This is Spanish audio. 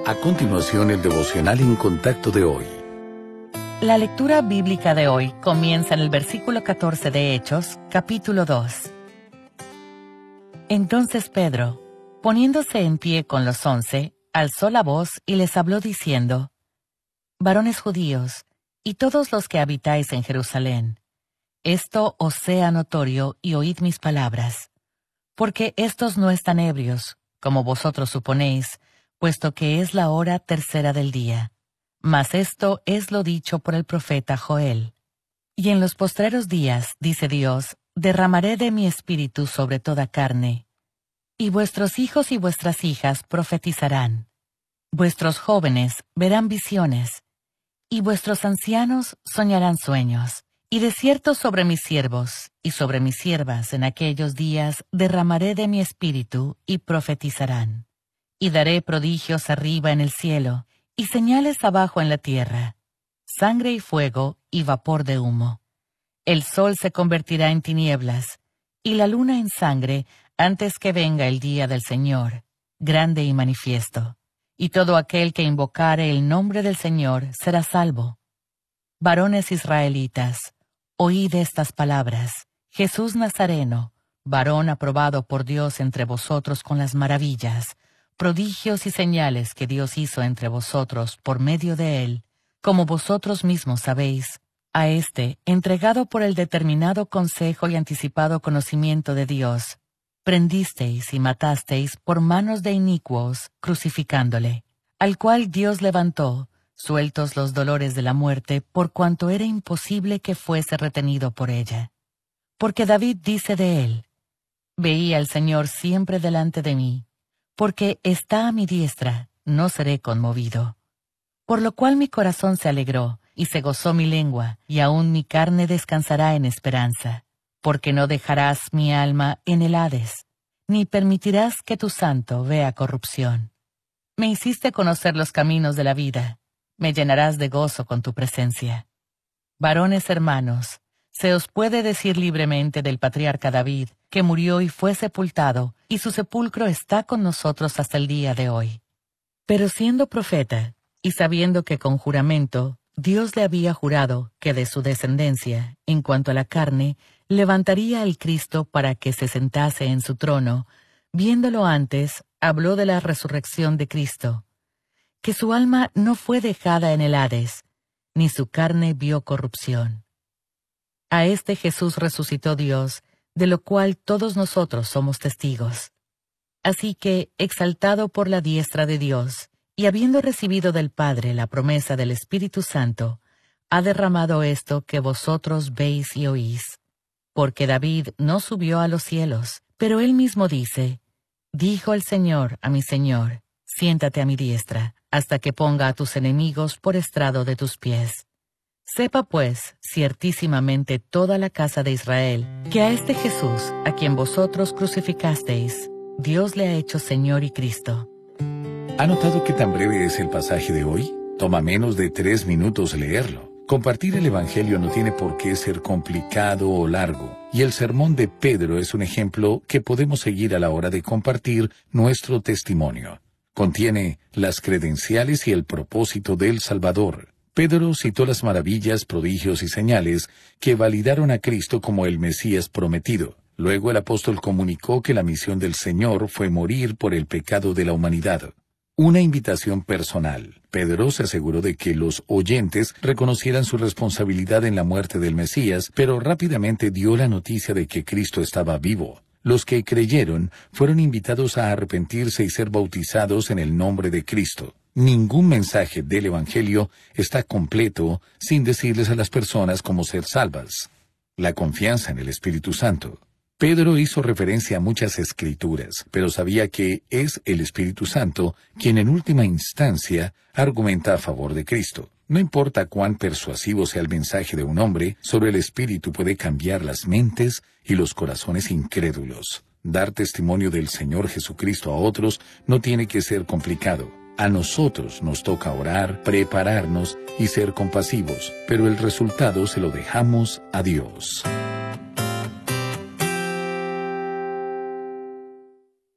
A continuación, el devocional en contacto de hoy. La lectura bíblica de hoy comienza en el versículo 14 de Hechos, capítulo 2. Entonces Pedro, poniéndose en pie con los 11, alzó la voz y les habló diciendo: Varones judíos, y todos los que habitáis en Jerusalén, esto os sea notorio y oíd mis palabras, porque éstos no están ebrios, como vosotros suponéis, puesto que es la hora tercera del día. Mas esto es lo dicho por el profeta Joel. Y en los postreros días, dice Dios, derramaré de mi espíritu sobre toda carne, y vuestros hijos y vuestras hijas profetizarán. Vuestros jóvenes verán visiones, y vuestros ancianos soñarán sueños. Y de cierto sobre mis siervos y sobre mis siervas en aquellos días derramaré de mi espíritu y profetizarán. Y daré prodigios arriba en el cielo, y señales abajo en la tierra, sangre y fuego y vapor de humo. El sol se convertirá en tinieblas, y la luna en sangre, antes que venga el día del Señor, grande y manifiesto. Y todo aquel que invocare el nombre del Señor será salvo. Varones israelitas, oíd estas palabras. Jesús Nazareno, varón aprobado por Dios entre vosotros con las maravillas, prodigios y señales que Dios hizo entre vosotros por medio de él, como vosotros mismos sabéis, a éste, entregado por el determinado consejo y anticipado conocimiento de Dios, prendisteis y matasteis por manos de inicuos, crucificándole, al cual Dios levantó, sueltos los dolores de la muerte, por cuanto era imposible que fuese retenido por ella. Porque David dice de él: Veía al Señor siempre delante de mí, porque está a mi diestra, no seré conmovido. Por lo cual mi corazón se alegró, y se gozó mi lengua, y aún mi carne descansará en esperanza. Porque no dejarás mi alma en el Hades, ni permitirás que tu santo vea corrupción. Me hiciste conocer los caminos de la vida, me llenarás de gozo con tu presencia. Varones hermanos, se os puede decir libremente del patriarca David, que murió y fue sepultado, y su sepulcro está con nosotros hasta el día de hoy. Pero siendo profeta, y sabiendo que con juramento Dios le había jurado que de su descendencia, en cuanto a la carne, levantaría al Cristo para que se sentase en su trono, viéndolo antes, habló de la resurrección de Cristo, que su alma no fue dejada en el Hades, ni su carne vio corrupción. A este Jesús resucitó Dios, de lo cual todos nosotros somos testigos. Así que, exaltado por la diestra de Dios, y habiendo recibido del Padre la promesa del Espíritu Santo, ha derramado esto que vosotros veis y oís. Porque David no subió a los cielos, pero él mismo dice: Dijo el Señor a mi Señor, siéntate a mi diestra, hasta que ponga a tus enemigos por estrado de tus pies. Sepa pues, ciertísimamente toda la casa de Israel, que a este Jesús, a quien vosotros crucificasteis, Dios le ha hecho Señor y Cristo. ¿Ha notado que tan breve es el pasaje de hoy? Toma menos de 3 minutos leerlo. Compartir el Evangelio no tiene por qué ser complicado o largo, y el sermón de Pedro es un ejemplo que podemos seguir a la hora de compartir nuestro testimonio. Contiene las credenciales y el propósito del Salvador. Pedro citó las maravillas, prodigios y señales que validaron a Cristo como el Mesías prometido. Luego el apóstol comunicó que la misión del Señor fue morir por el pecado de la humanidad. Una invitación personal. Pedro se aseguró de que los oyentes reconocieran su responsabilidad en la muerte del Mesías, pero rápidamente dio la noticia de que Cristo estaba vivo. Los que creyeron fueron invitados a arrepentirse y ser bautizados en el nombre de Cristo. Ningún mensaje del Evangelio está completo sin decirles a las personas cómo ser salvas. La confianza en el Espíritu Santo. Pedro hizo referencia a muchas escrituras, pero sabía que es el Espíritu Santo quien en última instancia argumenta a favor de Cristo. No importa cuán persuasivo sea el mensaje de un hombre, solo el Espíritu puede cambiar las mentes y los corazones incrédulos. Dar testimonio del Señor Jesucristo a otros no tiene que ser complicado. A nosotros nos toca orar, prepararnos y ser compasivos, pero el resultado se lo dejamos a Dios.